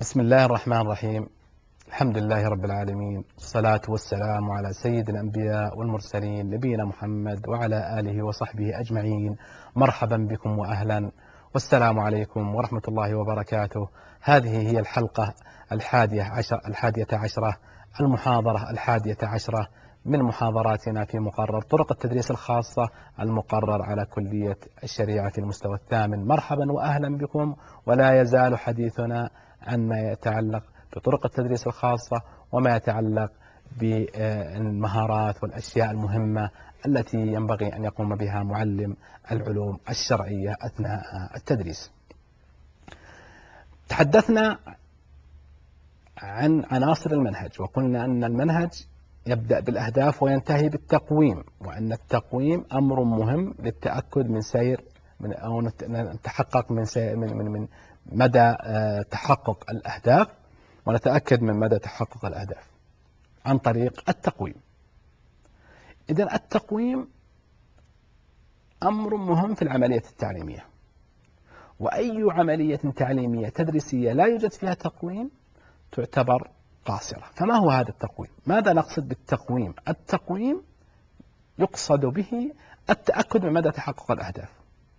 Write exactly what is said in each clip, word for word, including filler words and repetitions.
بسم الله الرحمن الرحيم. الحمد لله رب العالمين، والصلاة والسلام على سيد الأنبياء والمرسلين نبينا محمد وعلى آله وصحبه أجمعين. مرحبا بكم وأهلا، والسلام عليكم ورحمة الله وبركاته. هذه هي الحلقة الحادية عشر الحادية عشرة المحاضرة الحادية عشرة من محاضراتنا في مقرر طرق التدريس الخاصة المقرر على كلية الشريعة في المستوى الثامن. مرحبا وأهلا بكم، ولا يزال حديثنا عن ما يتعلق بطرق التدريس الخاصة وما يتعلق بالمهارات والأشياء المهمة التي ينبغي أن يقوم بها معلم العلوم الشرعية أثناء التدريس. تحدثنا عن عناصر المنهج، وقلنا أن المنهج يبدأ بالأهداف وينتهي بالتقويم، وأن التقويم أمر مهم للتأكد من سير من أو نتحقق من سير من من من مدى تحقق الأهداف، ونتأكد من مدى تحقق الأهداف عن طريق التقويم. إذن التقويم أمر مهم في العملية التعليمية، وأي عملية تعليمية تدريسية لا يوجد فيها تقويم تعتبر قاصرة. فما هو هذا التقويم؟ ماذا نقصد بالتقويم؟ التقويم يقصد به التأكد من مدى تحقق الأهداف.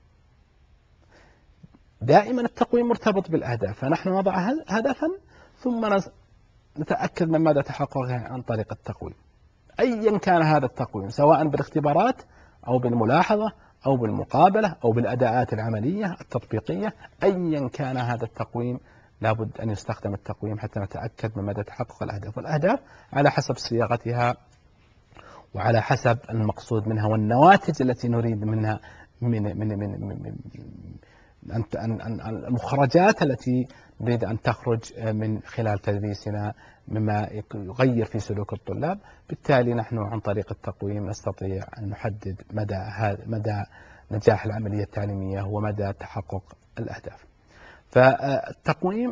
دائما التقويم مرتبط بالأهداف، فنحن نضع هدفا ثم نتأكد من مدى تحققه عن طريق التقويم، أيا كان هذا التقويم، سواء بالاختبارات أو بالملاحظة أو بالمقابلة أو بالأداءات العملية التطبيقية. أيا كان هذا التقويم لابد أن يستخدم التقويم حتى نتأكد من مدى تحقق الأهداف. والأهداف على حسب صياغتها وعلى حسب المقصود منها والنواتج التي نريد منها من من من, من, من المخرجات التي نريد أن تخرج من خلال تدريسنا مما يغير في سلوك الطلاب. بالتالي نحن عن طريق التقويم نستطيع أن نحدد مدى مدى نجاح العملية التعليمية ومدى تحقق الأهداف. فالتقويم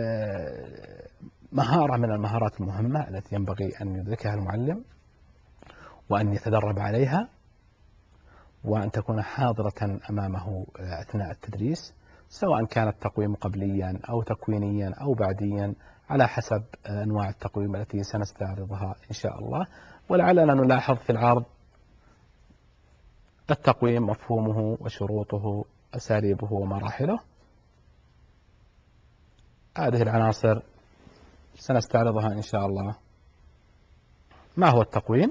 مهارة من المهارات المهمة التي ينبغي أن يدركها المعلم وأن يتدرب عليها، وأن تكون حاضرة أمامه أثناء التدريس، سواء كان التقويم قبليا أو تكوينيا أو بعديا على حسب أنواع التقويم التي سنستعرضها إن شاء الله. ولعلنا نلاحظ في العرض التقويم، مفهومه وشروطه، أساليبه ومراحله. هذه العناصر سنستعرضها إن شاء الله. ما هو التقويم؟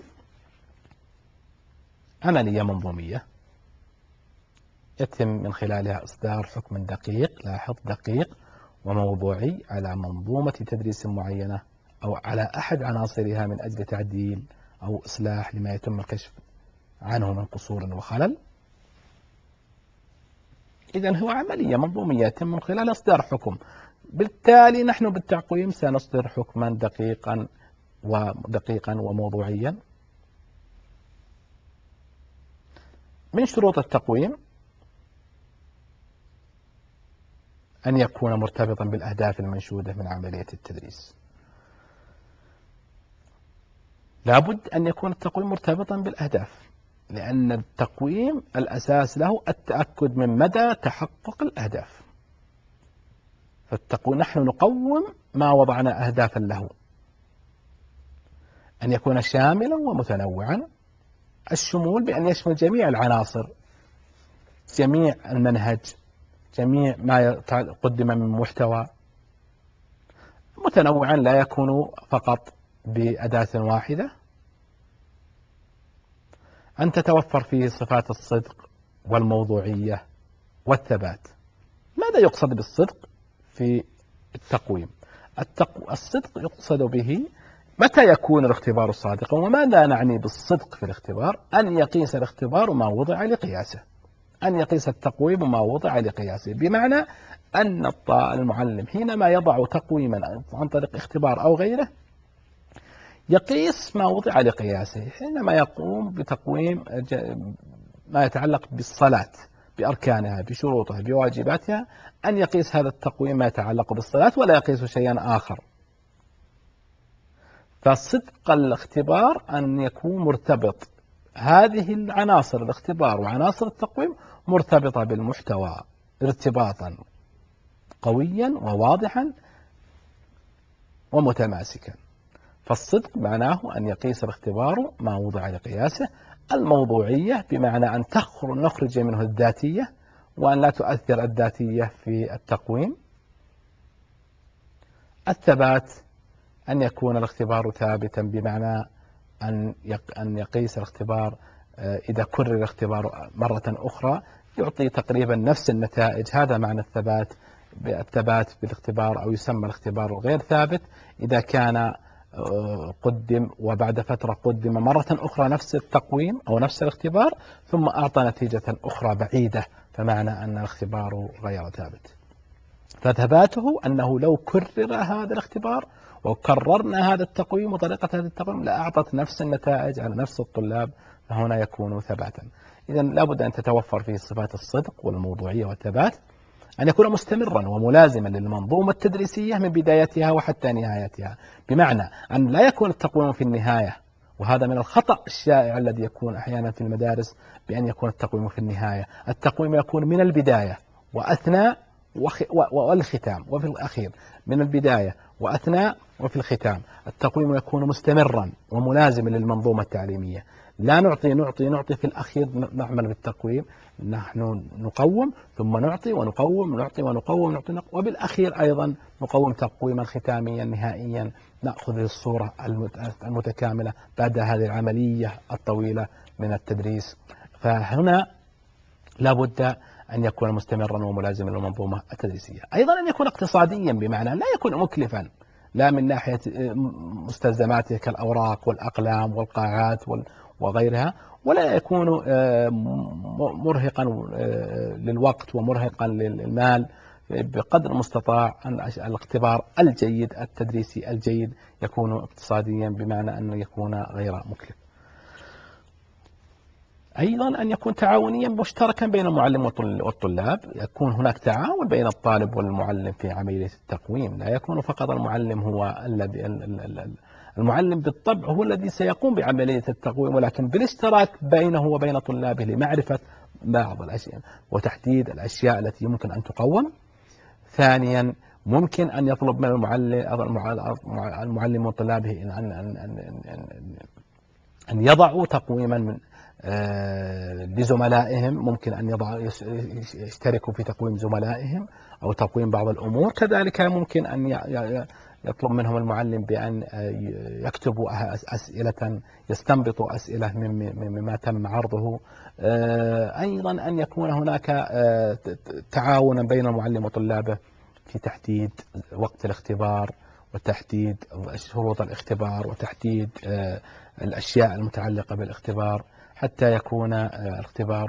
عملية منظومية يتم من خلالها إصدار حكم دقيق، لاحظ دقيق وموضوعي، على منظومة تدريس معينة أو على أحد عناصرها من أجل تعديل أو إصلاح لما يتم الكشف عنه من قصور وخلل. إذن هو عملية منظومية يتم من خلال إصدار حكم. بالتالي نحن بالتقويم سنصدر حكما دقيقا ودقيقا وموضوعيا. من شروط التقويم أن يكون مرتبطا بالأهداف المنشودة من عملية التدريس. لابد أن يكون التقويم مرتبطا بالأهداف، لأن التقويم الأساس له التأكد من مدى تحقق الأهداف. فالتقويم نحن نقوم ما وضعنا أهدافا له، أن يكون شاملا ومتنوعا. الشمول بأن يشمل جميع العناصر، جميع المنهج، جميع ما قدم من محتوى. متنوعا لا يكون فقط بأداة واحدة. أن تتوفر فيه صفات الصدق والموضوعية والثبات. ماذا يقصد بالصدق في التقويم؟ التقو... الصدق يقصد به متى يكون الاختبار صادقا. وماذا نعني بالصدق في الاختبار؟ أن يقيس الاختبار ما وضع لقياسه، أن يقيس التقويم ما وضع لقياسه. بمعنى أن المعلم حينما يضع تقويما عن طريق اختبار أو غيره يقيس ما وضع لقياسه. حينما يقوم بتقويم ما يتعلق بالصلاة بأركانها بشروطها بواجباتها، أن يقيس هذا التقويم ما يتعلق بالصلاة ولا يقيس شيئا آخر. فصدق الاختبار أن يكون مرتبط، هذه العناصر الاختبار وعناصر التقويم مرتبطة بالمحتوى ارتباطا قويا وواضحا ومتماسكا. فالصدق معناه أن يقيس الاختبار ما وضع لقياسه. الموضوعية بمعنى أن نخرج منه الذاتية وأن لا تؤثر الذاتية في التقويم. الثبات أن يكون الاختبار ثابتا بمعنى أن أن يقيس الاختبار إذا كرر الاختبار مرة أخرى يعطي تقريبا نفس النتائج. هذا معنى الثبات. الثبات بالاختبار، أو يسمى الاختبار الغير ثابت، إذا كان قدم وبعد فترة قدم مرة أخرى نفس التقويم أو نفس الاختبار ثم أعطى نتيجة أخرى بعيدة، فمعنى أن الاختبار غير ثابت. فثباته أنه لو كرر هذا الاختبار وكررنا هذا التقويم وطريقة هذا التقويم لأعطت نفس النتائج على نفس الطلاب، فهنا يكون ثباتا. إذا لابد أن تتوفر فيه صفات الصدق والموضوعية والثبات. أن يكون مستمرا وملازما للمنظومة التدريسية من بدايتها وحتى نهايتها، بمعنى أن لا يكون التقويم في النهاية، وهذا من الخطأ الشائع الذي يكون أحيانا في المدارس بأن يكون التقويم في النهاية. التقويم يكون من البداية وأثناء والختام وفي الأخير. من البداية وأثناء وفي الختام. التقويم يكون مستمرا وملازما للمنظومة التعليمية. لا نعطي نعطي نعطي في الأخير نعمل بالتقويم. نحن نقوم ثم نعطي ونقوم ونعطي ونقوم ونعطي، وبالأخير أيضا نقوم تقويما ختاميا نهائيا نأخذ الصورة المتكاملة بعد هذه العملية الطويلة من التدريس. فهنا لابد أن يكون مستمرا وملازما للمنظومة التدريسية. أيضا أن يكون اقتصاديا بمعنى لا يكون مكلفا، لا من ناحية مستلزماته كالأوراق والأقلام والقاعات وغيرها، ولا يكون مرهقا للوقت ومرهقا للمال. بقدر المستطاع أن الاختبار الجيد التدريسي الجيد يكون اقتصاديا بمعنى أنه يكون غير مكلف. أيضا أن يكون تعاونيا مشتركا بين المعلم والطلاب. يكون هناك تعاون بين الطالب والمعلم في عملية التقويم، لا يكون فقط المعلم هو الذي المعلم بالطبع هو الذي سيقوم بعملية التقويم، ولكن بالاشتراك بينه وبين طلابه لمعرفة بعض الأشياء وتحديد الأشياء التي يمكن أن تقوم. ثانيا ممكن أن يطلب من المعلم المعلم وطلابه أن أن أن أن يضعوا تقويما من لزملائهم. ممكن أن يضع يشتركوا في تقويم زملائهم أو تقويم بعض الأمور. كذلك ممكن أن يطلب منهم المعلم بأن يكتبوا أسئلة، يستنبطوا أسئلة مما تم عرضه. أيضا أن يكون هناك تعاونا بين المعلم وطلابه في تحديد وقت الاختبار وتحديد شروط الاختبار وتحديد الأشياء المتعلقة بالاختبار، حتى يكون الاختبار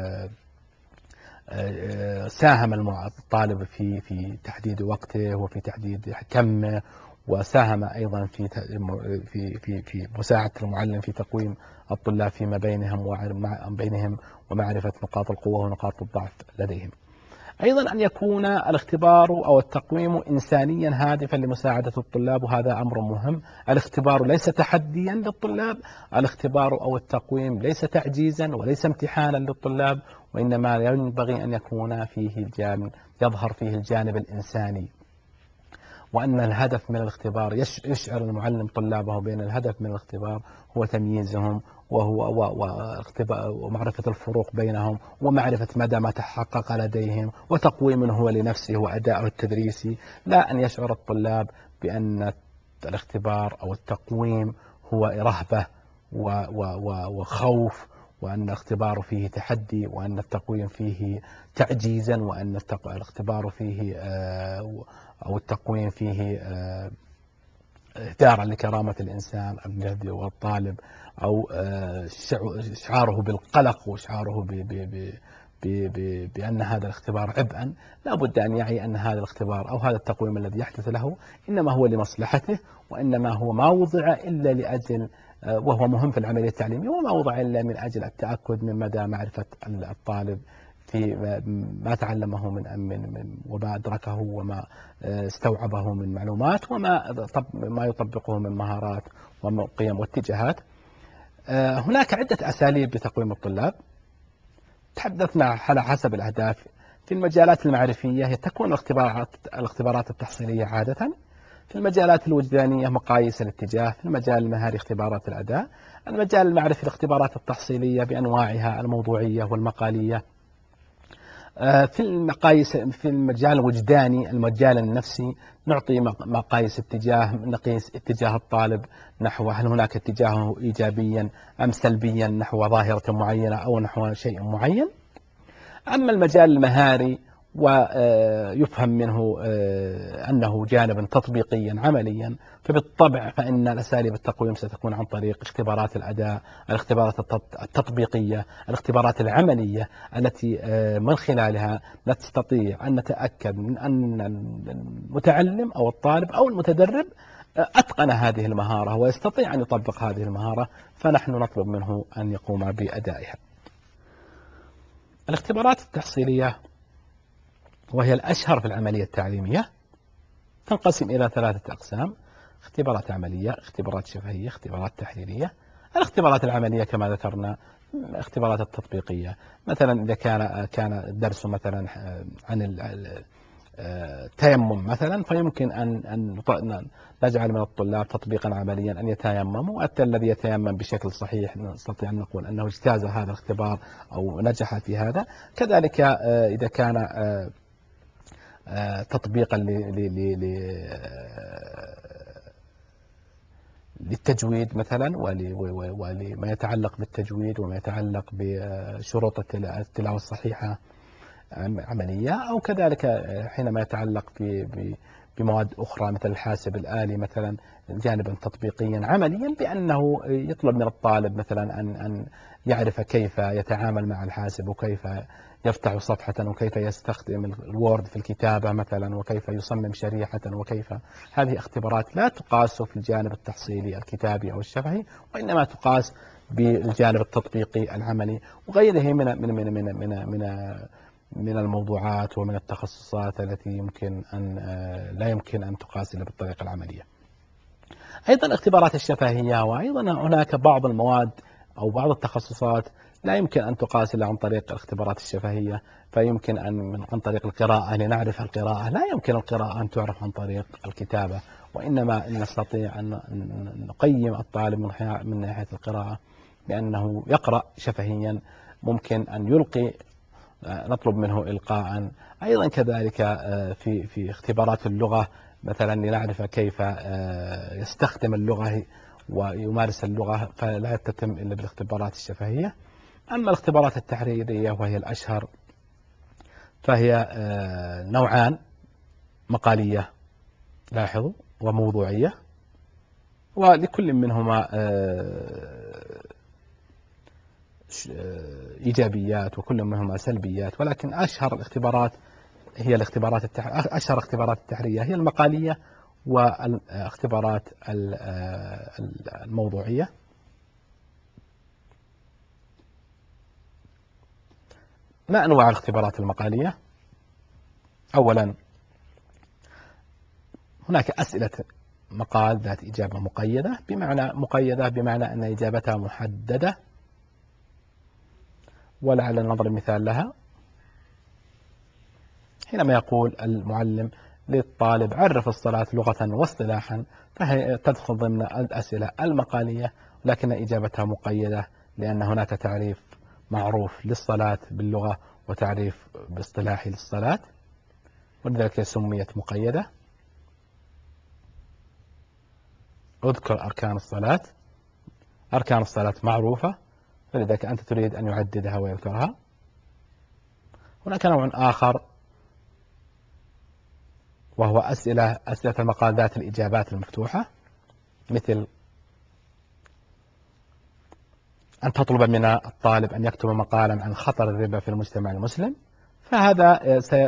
ساهم الطالب في في تحديد وقته وفي تحديد كمه، وساهم أيضا في في في في مساعدة المعلم في تقويم الطلاب فيما بينهم وبينهم ومعرفة نقاط القوة ونقاط الضعف لديهم. أيضا أن يكون الاختبار أو التقويم إنسانيا هادفا لمساعدة الطلاب، وهذا أمر مهم. الاختبار ليس تحديا للطلاب، الاختبار أو التقويم ليس تعجيزا وليس امتحانا للطلاب، وإنما ينبغي أن يكون فيه الجانب يظهر فيه الجانب الإنساني، وأن الهدف من الاختبار يشعر المعلم طلابه بأن الهدف من الاختبار هو تمييزهم وهو ومعرفة الفروق بينهم ومعرفة مدى ما تحقق لديهم وتقويم هو لنفسه وأداءه التدريسي، لا أن يشعر الطلاب بأن الاختبار أو التقويم هو رهبة وخوف، وأن الاختبار فيه تحدي، وأن التقويم فيه تعجيزا، وأن الاختبار فيه أو التقويم فيه إهدارا لكرامة الإنسان والطالب، أو إشعاره بالقلق وإشعاره بأن هذا الاختبار عبئا. لا بد أن يعي أن هذا الاختبار أو هذا التقويم الذي يحدث له إنما هو لمصلحته، وإنما هو ما وضع إلا لأجل، وهو مهم في العملية التعليمية، وما وضع إلا من أجل التأكد من مدى معرفة الطالب في ما تعلمه من من وما أدركه وما استوعبه من معلومات وما ما يطبقه من مهارات وقيم واتجاهات. هناك عدة أساليب لتقويم الطلاب. تحدثنا على حسب الأهداف. في المجالات المعرفية تكون الاختبارات الاختبارات التحصيلية عادة. في المجالات الوجدانية مقاييس الاتجاه، في المجال المهاري اختبارات الأداء، المجال المعرفي الاختبارات التحصيلية بأنواعها الموضوعية والمقالية. في المقاييس في المجال الوجداني المجال النفسي نعطي مقاييس اتجاه، نقيس اتجاه الطالب نحو هل هناك اتجاهه إيجابيا أم سلبيا نحو ظاهرة معينة أو نحو شيء معين. أما المجال المهاري ويفهم منه أنه جانبا تطبيقيا عمليا، فبالطبع فإن الأساليب التقويم ستكون عن طريق اختبارات الأداء، الاختبارات التطبيقية، الاختبارات العملية التي من خلالها نستطيع أن نتأكد من أن المتعلم أو الطالب أو المتدرب أتقن هذه المهارة ويستطيع أن يطبق هذه المهارة، فنحن نطلب منه أن يقوم بأدائها. الاختبارات التحصيلية وهي الأشهر في العملية التعليمية تنقسم إلى ثلاثة أقسام: اختبارات عملية، اختبارات شفهية، اختبارات تحريرية. الاختبارات العملية كما ذكرنا اختبارات التطبيقية، مثلا إذا كان كان الدرس مثلا عن التيمم مثلا، فيمكن أن أن نجعل من الطلاب تطبيقا عمليا أن يتيمموا، حتى الذي يتيمم بشكل صحيح نستطيع أن نقول أنه اجتاز هذا الاختبار أو نجح في هذا. كذلك إذا كان تطبيقا للتجويد مثلا ولما يتعلق بالتجويد وما يتعلق بشروط التلاوة الصحيحة عملية، أو كذلك حينما يتعلق بمواد أخرى مثل الحاسب الآلي مثلا جانبا تطبيقيا عمليا، بأنه يطلب من الطالب مثلا أن أن يعرف كيف يتعامل مع الحاسب وكيف يفتح صفحة وكيف يستخدم الوورد في الكتابة مثلا وكيف يصمم شريحة وكيف. هذه اختبارات لا تقاس في الجانب التحصيلي الكتابي أو الشفهي، وإنما تقاس بالجانب التطبيقي العملي وغيره من من من من من, من من الموضوعات ومن التخصصات التي يمكن أن لا يمكن أن تقاس إلا بالطريقة العملية. أيضا الاختبارات الشفهية، وأيضا هناك بعض المواد أو بعض التخصصات لا يمكن أن تقاس إلا عن طريق الاختبارات الشفهية، فيمكن أن عن طريق القراءة لنعرف القراءة، لا يمكن القراءة أن تعرف عن طريق الكتابة، وإنما نستطيع أن نقيم الطالب من ناحية القراءة بأنه يقرأ شفهيا، ممكن أن يلقي نطلب منه إلقاء. أيضا كذلك في في اختبارات اللغة مثلا لنعرف كيف يستخدم اللغة ويمارس اللغة، فلا تتم إلا بالاختبارات الشفهية. أما الاختبارات التحريرية وهي الأشهر فهي نوعان: مقالية لاحظوا وموضوعية، ولكل منهما إيجابيات وكل منهما سلبيات، ولكن أشهر الاختبارات هي الاختبارات التح... أشهر اختبارات التحريرية هي المقالية والاختبارات الموضوعية. ما أنواع الاختبارات المقالية؟ أولا هناك أسئلة مقال ذات إجابة مقيدة، بمعنى مقيدة بمعنى أن إجابتها محددة، ولعل نضرب مثال لها. حينما يقول المعلم للطالب عرف الصلاة لغة واصطلاحا، فهي تدخل ضمن الأسئلة المقالية، لكن إجابتها مقيدة لأن هناك تعريف معروف للصلاة باللغة وتعريف باصطلاحي للصلاة، ولذلك سميت مقيدة. اذكر أركان الصلاة، أركان الصلاة معروفة، فلذلك أنت تريد أن يعددها ويذكرها. هناك نوع آخر وهو أسئلة أسئلة المقال ذات الإجابات المفتوحة، مثل أن تطلب من الطالب أن يكتب مقالا عن خطر الربا في المجتمع المسلم، فهذا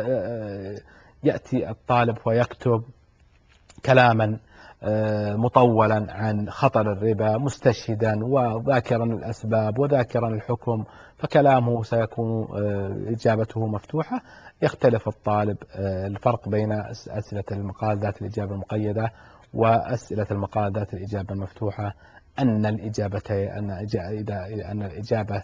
يأتي الطالب ويكتب كلاما مطولا عن خطر الربا مستشهدا وذاكرا الأسباب وذاكرا الحكم، فكلامه سيكون إجابته مفتوحة. يختلف الطالب الفرق بين أسئلة المقال ذات الإجابة المقيدة وأسئلة المقال ذات الإجابة المفتوحة، أن الإجابة أن أن الإجابة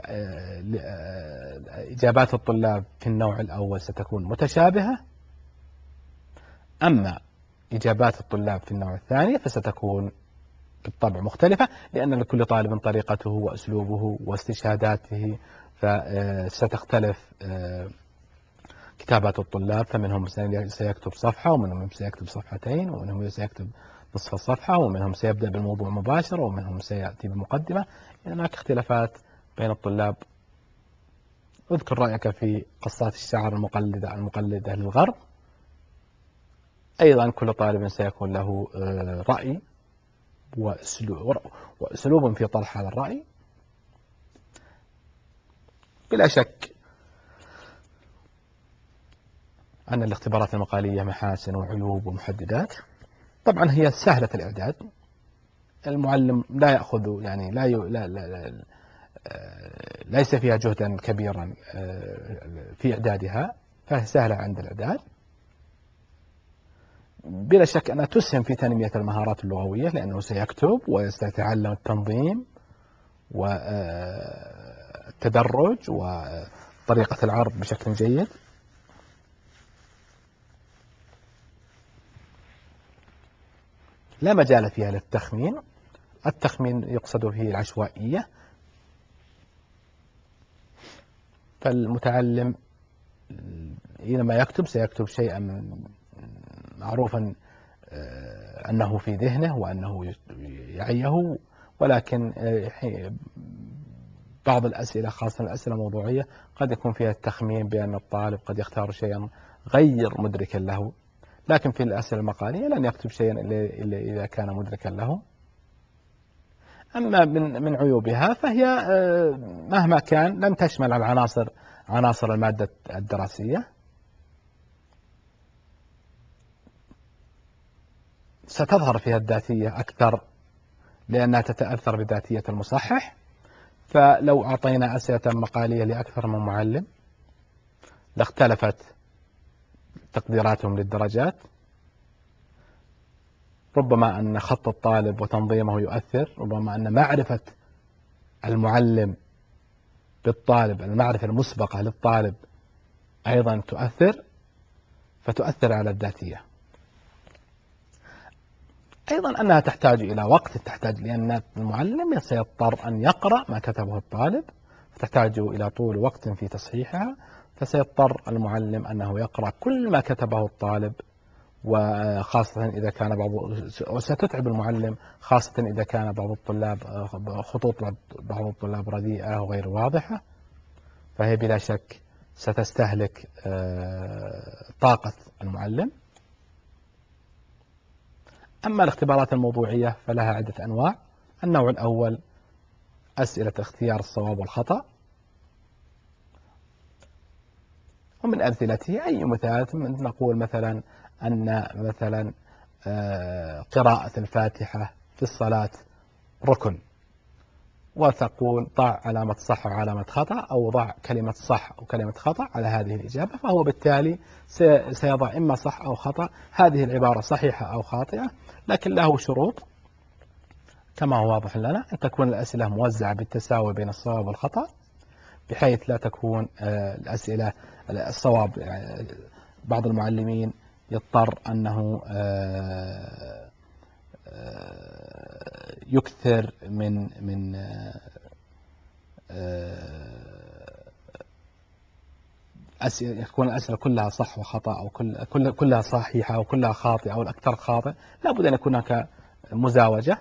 إجابات الطلاب في النوع الأول ستكون متشابهة، أما إجابات الطلاب في النوع الثاني فستكون بالطبع مختلفة، لأن لكل طالب طريقته وأسلوبه واستشهاداته، فستختلف كتابات الطلاب، فمنهم سيكتب صفحة، ومنهم سيكتب صفحتين، ومنهم سيكتب نصف الصفحة، ومنهم سيبدأ بالموضوع مباشرة، ومنهم سيأتي بمقدمة. هناك اختلافات بين الطلاب. اذكر رأيك في قصات الشعر المقلدة المقلدة للغرب. أيضا كل طالب سيكون له رأي وأسلوب في طرح هذا الرأي. بلا شك أن الاختبارات المقالية محاسن وعيوب ومحددات. طبعا هي سهلة الإعداد، المعلم لا يأخذ يعني لا, ي... لا, لا, لا ليس فيها جهدا كبيرا في إعدادها، فهي سهلة عند الإعداد. بلا شك أنها تسهم في تنمية المهارات اللغوية، لأنه سيكتب وسيتعلم التنظيم والتدرج وطريقة العرض بشكل جيد. لا مجال فيها للتخمين، التخمين يقصد فيه العشوائية، فالمتعلم حينما يكتب سيكتب شيئا معروفا أنه في ذهنه وأنه يعيه، ولكن بعض الأسئلة خاصة الأسئلة الموضوعية قد يكون فيها التخمين بأن الطالب قد يختار شيئا غير مدركا له، لكن في الأسئلة المقالية لن يكتب شيئا إلا إذا كان مدركا له. أما من من عيوبها فهي مهما كان لن تشمل العناصر عناصر المادة الدراسية، ستظهر فيها الذاتية أكثر لأنها تتأثر بذاتية المصحح. فلو أعطينا أسئلة مقالية لأكثر من معلم لاختلفت تقديراتهم للدرجات. ربما أن خط الطالب وتنظيمه يؤثر، ربما أن معرفة المعلم بالطالب، المعرفة المسبقة للطالب أيضا تؤثر، فتؤثر على الذاتية. أيضا أنها تحتاج إلى وقت، تحتاج لأن المعلم سيضطر أن يقرأ ما كتبه الطالب، فتحتاج إلى طول وقت في تصحيحها، فسيضطر المعلم أنه يقرأ كل ما كتبه الطالب، وخاصة إذا كان بعض وستتعب المعلم خاصة إذا كان بعض الطلاب خطوط بعض الطلاب رديئة وغير واضحة، فهي بلا شك ستستهلك طاقة المعلم. أما الاختبارات الموضوعية فلها عدة أنواع. النوع الأول أسئلة اختيار الصواب والخطأ، ومن أمثلته أي مثال نقول مثلا أن مثلا قراءة الفاتحة في الصلاة ركن، وتقول ضع علامة صح وعلامة خطأ، أو ضع كلمة صح أو كلمة خطأ على هذه الإجابة، فهو بالتالي سيضع إما صح أو خطأ. هذه العبارة صحيحة أو خاطئة، لكن له شروط كما هو واضح لنا، أن تكون الأسئلة موزعة بالتساوي بين الصواب والخطأ، بحيث لا تكون الأسئلة الصواب. بعض المعلمين يضطر أنه يكثر من من أسئلة يكون الأسئلة كلها صح وخطأ، أو كل كل كلها صحيحة أو كلها خاطئة أو الأكثر خاطئ. لا بد أن يكون هناك مزاوجة،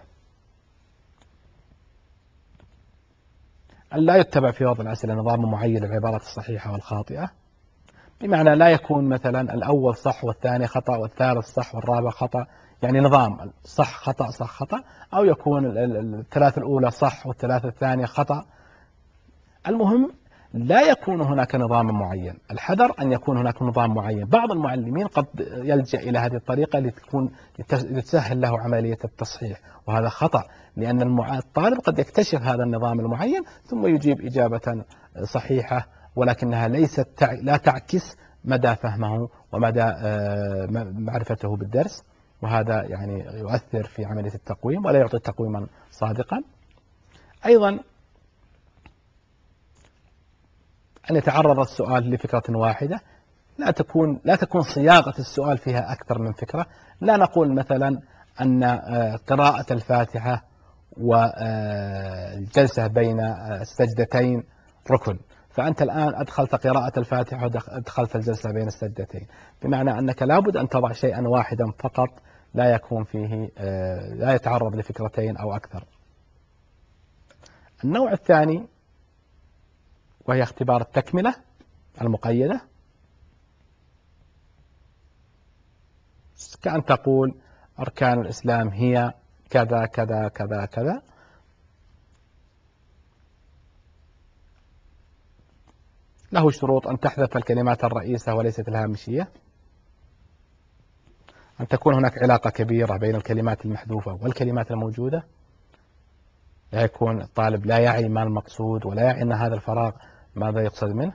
أن لا يتبع في وضع الأسئلة نظام معين للعبارات الصحيحة والخاطئة، بمعنى لا يكون مثلا الأول صح والثاني خطأ والثالث صح والرابع خطأ، يعني نظام صح خطأ صح خطأ، أو يكون الثلاثة الأولى صح والثلاثة الثانية خطأ. المهم لا يكون هناك نظام معين، الحذر أن يكون هناك نظام معين. بعض المعلمين قد يلجأ إلى هذه الطريقة لتكون لتسهل له عملية التصحيح، وهذا خطأ، لأن الطالب قد يكتشف هذا النظام المعين ثم يجيب إجابة صحيحة، ولكنها ليست لا تعكس مدى فهمه ومدى معرفته بالدرس، وهذا يعني يؤثر في عملية التقويم ولا يعطي تقويما صادقا. أيضا أن يتعرض السؤال لفكرة واحدة، لا تكون لا تكون صياغة السؤال فيها أكثر من فكرة. لا نقول مثلا أن قراءة الفاتحة والجلسة بين السجدتين ركن، فأنت الآن أدخلت قراءة الفاتحة وأدخلت الجلسة بين السجدتين، بمعنى أنك لابد أن تضع شيئا واحدا فقط لا يكون فيه لا يتعرض لفكرتين أو أكثر. النوع الثاني وهي اختبار التكملة المقيدة، كأن تقول أركان الإسلام هي كذا كذا كذا كذا، له شروط: أن تحذف الكلمات الرئيسة وليست الهامشية، أن تكون هناك علاقة كبيرة بين الكلمات المحذوفة والكلمات الموجودة، لا يكون الطالب لا يعي ما المقصود ولا يعي أن هذا الفراغ ماذا يقصد منه.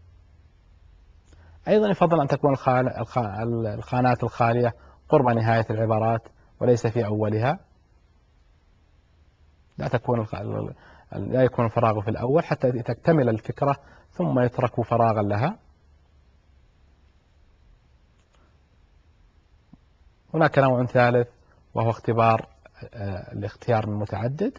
أيضا يفضل أن تكون الخانات الخالية قرب نهاية العبارات وليس في أولها، لا تكون لا يكون الفراغ في الأول حتى تكتمل الفكرة ثم يترك فراغا لها. هناك نوع ثالث وهو اختبار الاختيار المتعدد،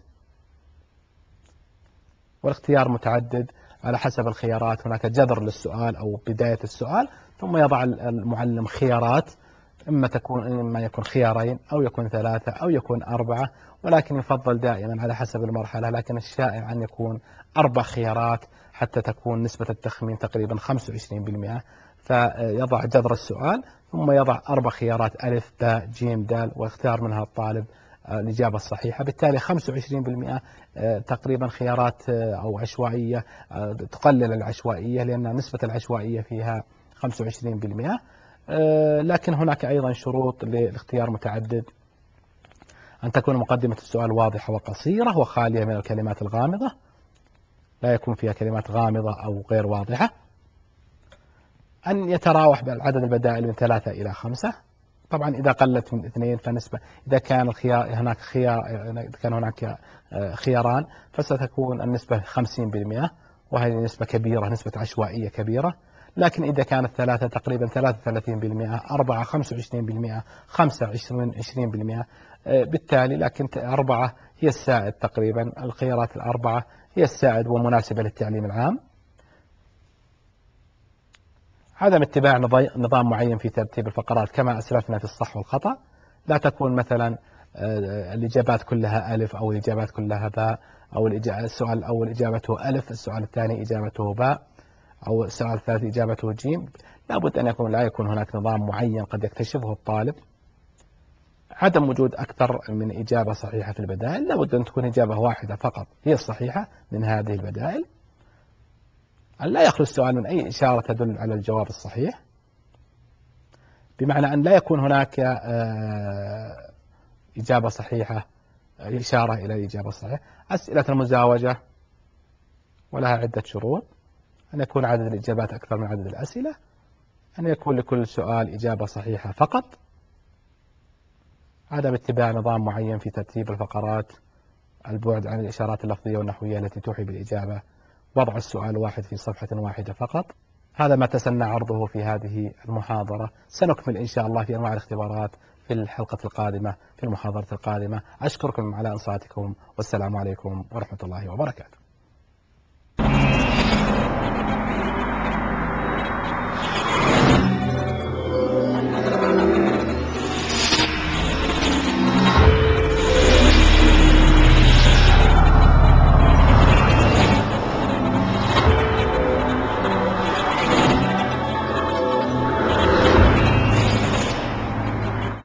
والاختيار المتعدد على حسب الخيارات، هناك جذر للسؤال أو بداية السؤال ثم يضع المعلم خيارات، إما تكون إما يكون خيارين أو يكون ثلاثة أو يكون أربعة، ولكن يفضل دائما على حسب المرحلة، لكن الشائع أن يكون أربع خيارات حتى تكون نسبة التخمين تقريبا خمسة وعشرين بالمئة. فيضع جذر السؤال ثم يضع أربع خيارات ألف باء جيم دال ويختار منها الطالب الإجابة الصحيحة، بالتالي خمسة وعشرين بالمئة تقريبا خيارات أو عشوائية، تقلل العشوائية لأن نسبة العشوائية فيها خمسة وعشرين بالمئة. لكن هناك أيضا شروط للاختيار متعدد: أن تكون مقدمة السؤال واضحة وقصيرة وخالية من الكلمات الغامضة، لا يكون فيها كلمات غامضة أو غير واضحة، أن يتراوح عدد البدائل من ثلاثة إلى خمسة، طبعا إذا قلت من اثنين فنسبة، إذا كان الخيار هناك خيار إذا كان هناك خياران فستكون النسبة خمسين بالمئة، وهذه نسبة كبيرة، نسبة عشوائية كبيرة. لكن إذا كانت ثلاثة تقريبا ثلاثة وثلاثين بالمئة، أربعة خمسة وعشرين بالمئة، خمسة عشرين بالمئة، بالتالي لكن أربعة هي السائد تقريبا، الخيارات الأربعة هي السائد ومناسبة للتعليم العام. عدم اتباع نظام معين في ترتيب الفقرات كما أسلفنا في الصح والخطأ، لا تكون مثلا الإجابات كلها ألف أو الإجابات كلها باء، أو السؤال الأول إجابته ألف، السؤال الثاني إجابته باء، أو السؤال الثالث إجابته جيم. لابد أن يكون لا يكون هناك نظام معين قد يكتشفه الطالب. عدم وجود أكثر من إجابة صحيحة في البدائل، لابد أن تكون إجابة واحدة فقط هي الصحيحة من هذه البدائل. أن لا يخلو السؤال من أي إشارة تدل على الجواب الصحيح، بمعنى أن لا يكون هناك إجابة صحيحة إشارة إلى الإجابة الصحيحة. أسئلة المزاوجة ولها عدة شروط: أن يكون عدد الإجابات أكثر من عدد الأسئلة، أن يكون لكل سؤال إجابة صحيحة فقط، عدم اتباع نظام معين في ترتيب الفقرات، البعد عن الإشارات اللفظية والنحوية التي توحي بالإجابة، وضع السؤال واحد في صفحة واحدة فقط. هذا ما تسنى عرضه في هذه المحاضرة، سنكمل إن شاء الله في أنواع الاختبارات في الحلقة القادمة في المحاضرة القادمة. أشكركم على إنصاتكم، والسلام عليكم ورحمة الله وبركاته.